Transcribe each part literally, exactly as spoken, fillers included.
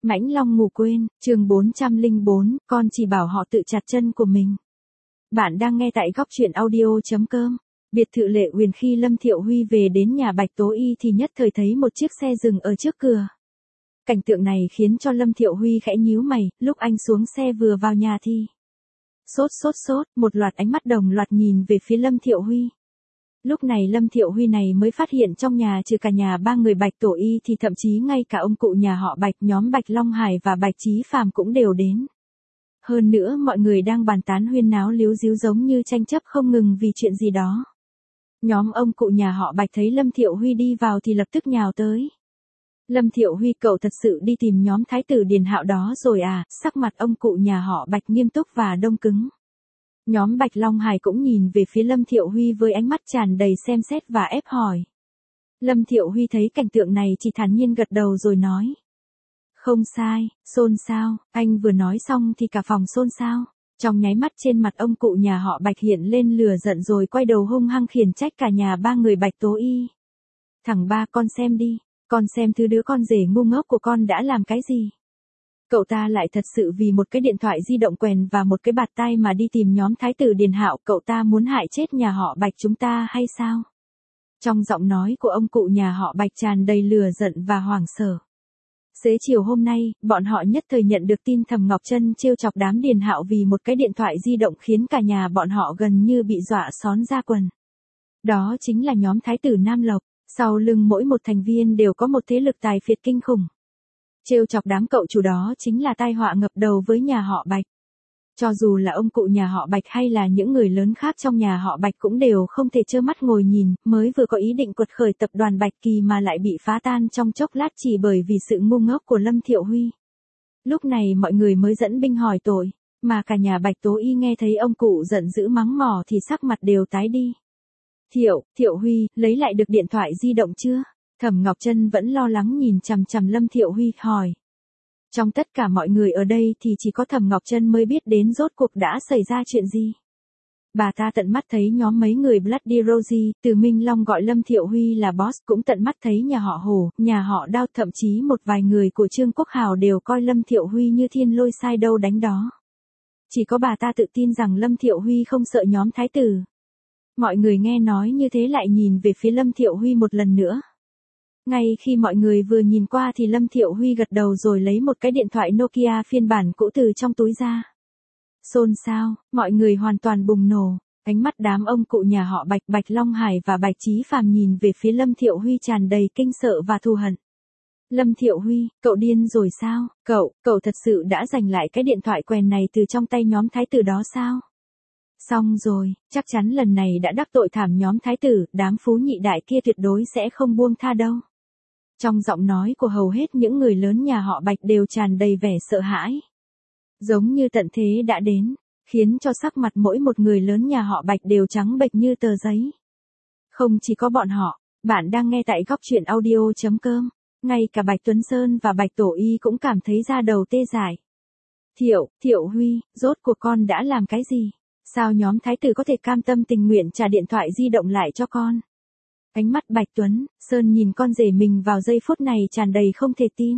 Mãnh Long ngủ quên, chương bốn trăm lẻ bốn, con chỉ bảo họ tự chặt chân của mình. Bạn đang nghe tại góc truyện audio.com. Biệt thự Lệ Uyển khi Lâm Thiệu Huy về đến nhà Bạch Tố Y thì nhất thời thấy một chiếc xe dừng ở trước cửa. Cảnh tượng này khiến cho Lâm Thiệu Huy khẽ nhíu mày, lúc anh xuống xe vừa vào nhà thì sốt sốt sốt, một loạt ánh mắt đồng loạt nhìn về phía Lâm Thiệu Huy. Lúc này Lâm Thiệu Huy này mới phát hiện trong nhà trừ cả nhà ba người Bạch Tổ Y thì thậm chí ngay cả ông cụ nhà họ Bạch, nhóm Bạch Long Hải và Bạch Chí Phàm cũng đều đến. Hơn nữa mọi người đang bàn tán huyên náo líu díu giống như tranh chấp không ngừng vì chuyện gì đó. Nhóm ông cụ nhà họ Bạch thấy Lâm Thiệu Huy đi vào thì lập tức nhào tới. Lâm Thiệu Huy, cậu thật sự đi tìm nhóm thái tử Điền Hạo đó rồi à? Sắc mặt ông cụ nhà họ Bạch nghiêm túc và đông cứng. Nhóm Bạch Long Hải cũng nhìn về phía Lâm Thiệu Huy với ánh mắt tràn đầy xem xét và ép hỏi. Lâm Thiệu Huy thấy cảnh tượng này chỉ thản nhiên gật đầu rồi nói. Không sai, xôn xao, anh vừa nói xong thì cả phòng xôn xao. Trong nháy mắt trên mặt ông cụ nhà họ Bạch hiện lên lửa giận rồi quay đầu hung hăng khiển trách cả nhà ba người Bạch Tố Y. Thằng ba, con xem đi, con xem thứ đứa con rể ngu ngốc của con đã làm cái gì. Cậu ta lại thật sự vì một cái điện thoại di động quèn và một cái bạt tai mà đi tìm nhóm thái tử Điền Hạo, cậu ta muốn hại chết nhà họ Bạch chúng ta hay sao? Trong giọng nói của ông cụ nhà họ Bạch tràn đầy lửa giận và hoảng sợ. Xế chiều hôm nay, bọn họ nhất thời nhận được tin Thẩm Ngọc Trân trêu chọc đám Điền Hạo vì một cái điện thoại di động khiến cả nhà bọn họ gần như bị dọa xón ra quần. Đó chính là nhóm thái tử Nam Lộc, sau lưng mỗi một thành viên đều có một thế lực tài phiệt kinh khủng. Trêu chọc đám cậu chủ đó chính là tai họa ngập đầu với nhà họ Bạch. Cho dù là ông cụ nhà họ Bạch hay là những người lớn khác trong nhà họ Bạch cũng đều không thể trơ mắt ngồi nhìn, mới vừa có ý định quật khởi tập đoàn Bạch Kỳ mà lại bị phá tan trong chốc lát chỉ bởi vì sự ngu ngốc của Lâm Thiệu Huy. Lúc này mọi người mới dẫn binh hỏi tội, mà cả nhà Bạch Tố Y nghe thấy ông cụ giận dữ mắng mỏ thì sắc mặt đều tái đi. Thiệu, Thiệu Huy, lấy lại được điện thoại di động chưa? Thẩm Ngọc Trân vẫn lo lắng nhìn chằm chằm Lâm Thiệu Huy hỏi. Trong tất cả mọi người ở đây thì chỉ có Thẩm Ngọc Trân mới biết đến rốt cuộc đã xảy ra chuyện gì. Bà ta tận mắt thấy nhóm mấy người Bloody Rosie, từ Minh Long gọi Lâm Thiệu Huy là boss, cũng tận mắt thấy nhà họ Hồ, nhà họ Đao, thậm chí một vài người của Trương Quốc Hào đều coi Lâm Thiệu Huy như thiên lôi sai đâu đánh đó. Chỉ có bà ta tự tin rằng Lâm Thiệu Huy không sợ nhóm thái tử. Mọi người nghe nói như thế lại nhìn về phía Lâm Thiệu Huy một lần nữa. Ngay khi mọi người vừa nhìn qua thì Lâm Thiệu Huy gật đầu rồi lấy một cái điện thoại Nokia phiên bản cũ từ trong túi ra. Xôn xao, mọi người hoàn toàn bùng nổ, ánh mắt đám ông cụ nhà họ Bạch, Bạch Long Hải và Bạch Chí Phàm nhìn về phía Lâm Thiệu Huy tràn đầy kinh sợ và thù hận. Lâm Thiệu Huy, cậu điên rồi sao? Cậu, cậu thật sự đã giành lại cái điện thoại quèn này từ trong tay nhóm thái tử đó sao? Xong rồi, chắc chắn lần này đã đắc tội thảm nhóm thái tử, đám phú nhị đại kia tuyệt đối sẽ không buông tha đâu. Trong giọng nói của hầu hết những người lớn nhà họ Bạch đều tràn đầy vẻ sợ hãi. Giống như tận thế đã đến, khiến cho sắc mặt mỗi một người lớn nhà họ Bạch đều trắng bệch như tờ giấy. Không chỉ có bọn họ, bạn đang nghe tại góc truyện audio.com, ngay cả Bạch Tuấn Sơn và Bạch Tổ Y cũng cảm thấy da đầu tê dại. Thiệu, Thiệu Huy, rốt cuộc con đã làm cái gì? Sao nhóm thái tử có thể cam tâm tình nguyện trả điện thoại di động lại cho con? Ánh mắt Bạch Tuấn Sơn nhìn con rể mình vào giây phút này tràn đầy không thể tin.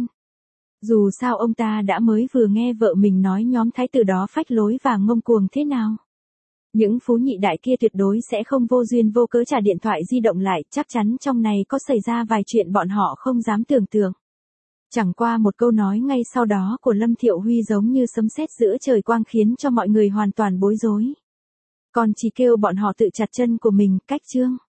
Dù sao ông ta đã mới vừa nghe vợ mình nói nhóm thái tử đó phách lối và ngông cuồng thế nào. Những phú nhị đại kia tuyệt đối sẽ không vô duyên vô cớ trả điện thoại di động lại, chắc chắn trong này có xảy ra vài chuyện bọn họ không dám tưởng tượng. Chẳng qua một câu nói ngay sau đó của Lâm Thiệu Huy giống như sấm sét giữa trời quang khiến cho mọi người hoàn toàn bối rối. Còn chỉ kêu bọn họ tự chặt chân của mình, cách chương.